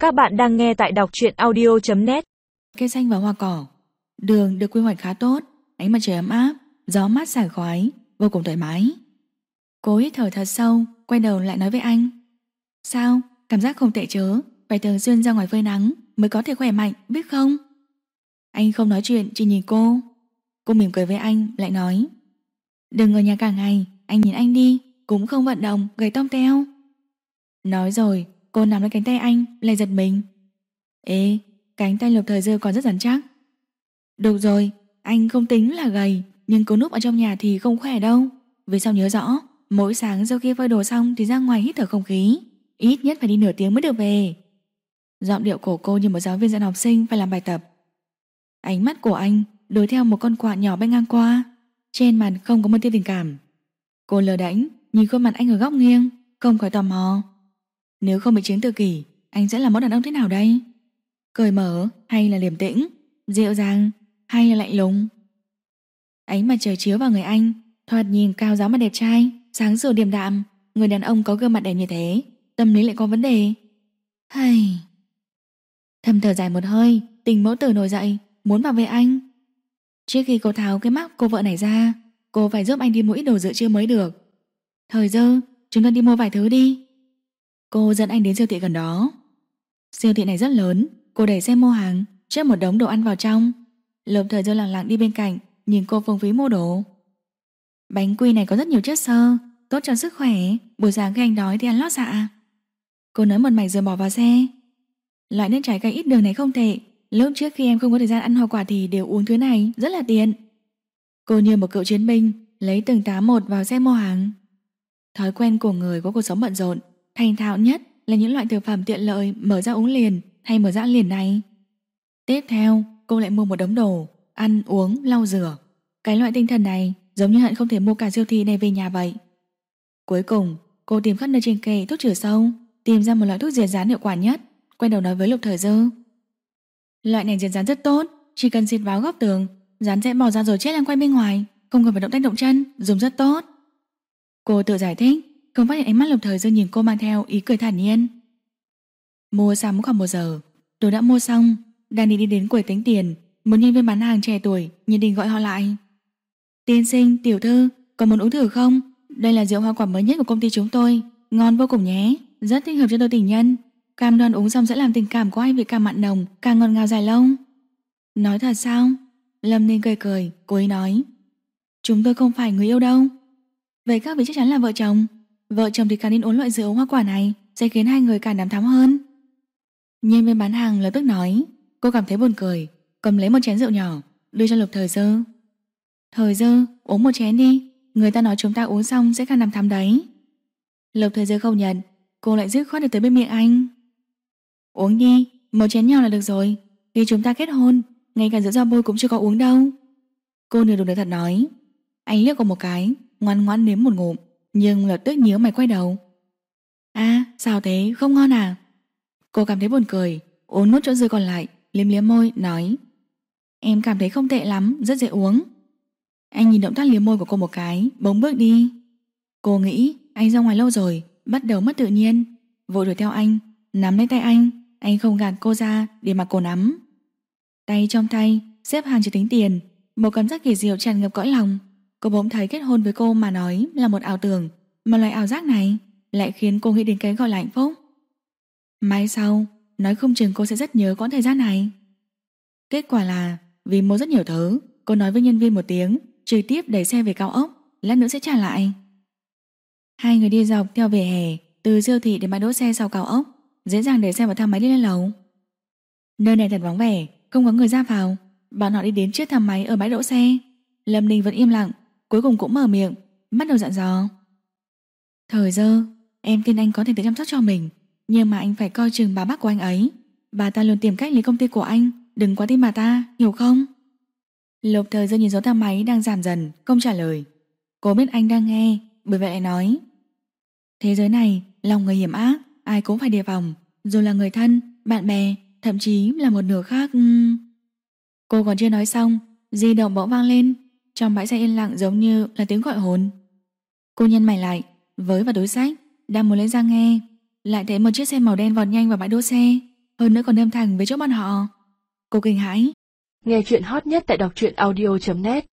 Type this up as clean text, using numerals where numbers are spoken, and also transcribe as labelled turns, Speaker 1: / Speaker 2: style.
Speaker 1: Các bạn đang nghe tại đọc truyện audio.net.
Speaker 2: Cây xanh và hoa cỏ, đường được quy hoạch khá tốt, ánh mặt trời ấm áp, gió mát sảng khoái, vô cùng thoải mái. Cô hít thở thật sâu, quay đầu lại nói với anh: sao, cảm giác không tệ chứ, phải thường xuyên ra ngoài phơi nắng mới có thể khỏe mạnh, biết không? Anh không nói chuyện, chỉ nhìn cô. Cô mỉm cười với anh, lại nói: đừng ở nhà cả ngày, anh nhìn anh đi, cũng không vận động, gầy tông teo. Nói rồi, cô nắm lấy cánh tay anh, lại giật mình. Ê, cánh tay Lục Thời Dư còn rất rắn chắc. Được rồi, anh không tính là gầy, nhưng cô núp ở trong nhà thì không khỏe đâu. Vì sao nhớ rõ, mỗi sáng sau khi phơi đồ xong thì ra ngoài hít thở không khí, ít nhất phải đi nửa tiếng mới được về. Giọng điệu của cô như một giáo viên dạy học sinh phải làm bài tập. Ánh mắt của anh đuổi theo một con quạ nhỏ bay ngang qua, trên mặt không có một tia tình cảm. Cô lờ đễnh nhìn khuôn mặt anh ở góc nghiêng, không khỏi tò mò. Nếu không bị chứng tự kỷ, anh sẽ là mẫu đàn ông thế nào đây? Cởi mở hay là điềm tĩnh, dịu dàng hay là lạnh lùng? Ánh mặt trời chiếu vào người anh, thoạt nhìn cao giáo mà đẹp trai, sáng sủa điềm đạm. Người đàn ông có gương mặt đẹp như thế, tâm lý lại có vấn đề. Hay... Thầm thở dài một hơi, tình mẫu tử nổi dậy, muốn bảo vệ anh. Trước khi cô tháo cái mắc cô vợ này ra, cô phải giúp anh đi mua ít đồ dự trữ mới được. Thời Dư, chúng ta đi mua vài thứ đi. Cô dẫn anh đến siêu thị gần đó. Siêu thị này rất lớn, cô đẩy xe mua hàng, chất một đống đồ ăn vào trong. Lục Thời Dư lặng lặng đi bên cạnh, nhìn cô phung phí mua đồ. Bánh quy này có rất nhiều chất xơ, tốt cho sức khỏe, buổi sáng khi anh đói thì ăn lót dạ. Cô nói một mạch rồi bỏ vào xe. Loại nước trái cây ít đường này không tệ, lúc trước khi em không có thời gian ăn hoa quả thì đều uống thứ này, rất là tiện. Cô như một cựu chiến binh, lấy từng tá một vào xe mua hàng. Thói quen của người có cuộc sống bận rộn, thành thạo nhất là những loại thực phẩm tiện lợi mở ra uống liền hay mở ra ăn liền này. Tiếp theo, cô lại mua một đống đồ, ăn, uống, lau rửa. Cái loại tinh thần này giống như hận không thể mua cả siêu thị này về nhà vậy. Cuối cùng, cô tìm khắp nơi trên kệ thuốc trừ sâu, tìm ra một loại thuốc diệt rán hiệu quả nhất, quay đầu nói với Lục Thời Dư. Loại này diệt rán rất tốt, chỉ cần xịt vào góc tường, rán sẽ bò ra rồi chết lan quanh bên ngoài, không cần phải động tay động chân, dùng rất tốt. Cô tự giải thích, không phát hiện ánh mắt Lục Thời Dư nhìn cô mang theo ý cười thản nhiên. Mua sắm khoảng 1 giờ, đồ đã mua xong, đang đi đến quầy tính tiền, một nhân viên bán hàng trẻ tuổi nhiệt tình gọi họ lại. Tiên sinh, tiểu thư, có muốn uống thử không? Đây là rượu hoa quả mới nhất của công ty chúng tôi, ngon vô cùng nhé, rất thích hợp cho đôi tình nhân. Cam đoan uống xong sẽ làm tình cảm của anh vị càng mặn nồng, càng ngọt ngào dài lâu. Nói thật sao? Lâm Ninh cười cười, cô ấy nói. Chúng tôi không phải người yêu đâu. Vậy các vị chắc chắn là vợ chồng. Vợ chồng thì càng nên uống loại rượu hoa quả này, sẽ khiến hai người càng đàm thắm hơn. Nhân viên bán hàng lập tức nói. Cô cảm thấy buồn cười, cầm lấy một chén rượu nhỏ, đưa cho Lục Thời Dư. Thời Dư, uống một chén đi, người ta nói chúng ta uống xong sẽ càng đàm thắm đấy. Lục Thời Dư không nhận, cô lại dứt khoát được tới bên miệng anh. Uống đi, một chén nhỏ là được rồi. Khi chúng ta kết hôn, ngay cả rượu rau bôi cũng chưa có uống đâu. Cô nửa đùa nửa thật nói. Anh liếc cô một cái, ngoan ngoãn nếm một ngụm, nhưng lập tức nhíu mày quay đầu. À, sao thế, không ngon à? Cô cảm thấy buồn cười, uống nốt chỗ dư còn lại, liếm liếm môi, nói. Em cảm thấy không tệ lắm, rất dễ uống. Anh nhìn động tác liếm môi của cô một cái, bỗng bước đi. Cô nghĩ anh ra ngoài lâu rồi, bắt đầu mất tự nhiên, vội đuổi theo anh, nắm lấy tay anh không gạt cô ra để mặc cô nắm. Tay trong tay, xếp hàng chỉ tính tiền, một cảm giác kỳ diệu tràn ngập cõi lòng. Cô bỗng thấy kết hôn với cô mà nói là một ảo tưởng, mà loại ảo giác này lại khiến cô nghĩ đến cái gọi là hạnh phúc. Mai sau, nói không chừng cô sẽ rất nhớ quãng thời gian này. Kết quả là, vì mua rất nhiều thứ, cô nói với nhân viên một tiếng, trực tiếp đẩy xe về cao ốc, lát nữa sẽ trả lại. Hai người đi dọc theo vỉa hè, từ siêu thị đến bãi đỗ xe sau cao ốc, dễ dàng để xe vào thang máy đi lên lầu. Nơi này thật vắng vẻ, không có người ra vào. Bọn họ đi đến chiếc thang máy ở bãi đỗ xe. Lâm Ninh vẫn im lặng, cuối cùng cũng mở miệng, bắt đầu dặn dò. Thời Dư, em tin anh có thể tự chăm sóc cho mình, nhưng mà anh phải coi chừng bà bác của anh ấy. Bà ta luôn tìm cách lấy công ty của anh, đừng quá tin bà ta, hiểu không? Lục Thời Dư nhìn số thang máy đang giảm dần, không trả lời. Cô biết anh đang nghe, bởi vậy lại nói. Thế giới này, lòng người hiểm ác, ai cũng phải đề phòng, dù là người thân, bạn bè, thậm chí là một nửa khác. Cô còn chưa nói xong, di động bỗng vang lên. Trong bãi xe yên lặng giống như là tiếng gọi hồn. Cô nhăn mày lại, với vào túi sách, đang muốn lấy ra nghe, lại thấy một chiếc xe màu đen vọt nhanh vào bãi đỗ xe. hơn nữa còn đâm thẳng về chỗ bọn họ. Cô kinh hãi.
Speaker 3: Nghe chuyện hot nhất tại đọc truyện audio.net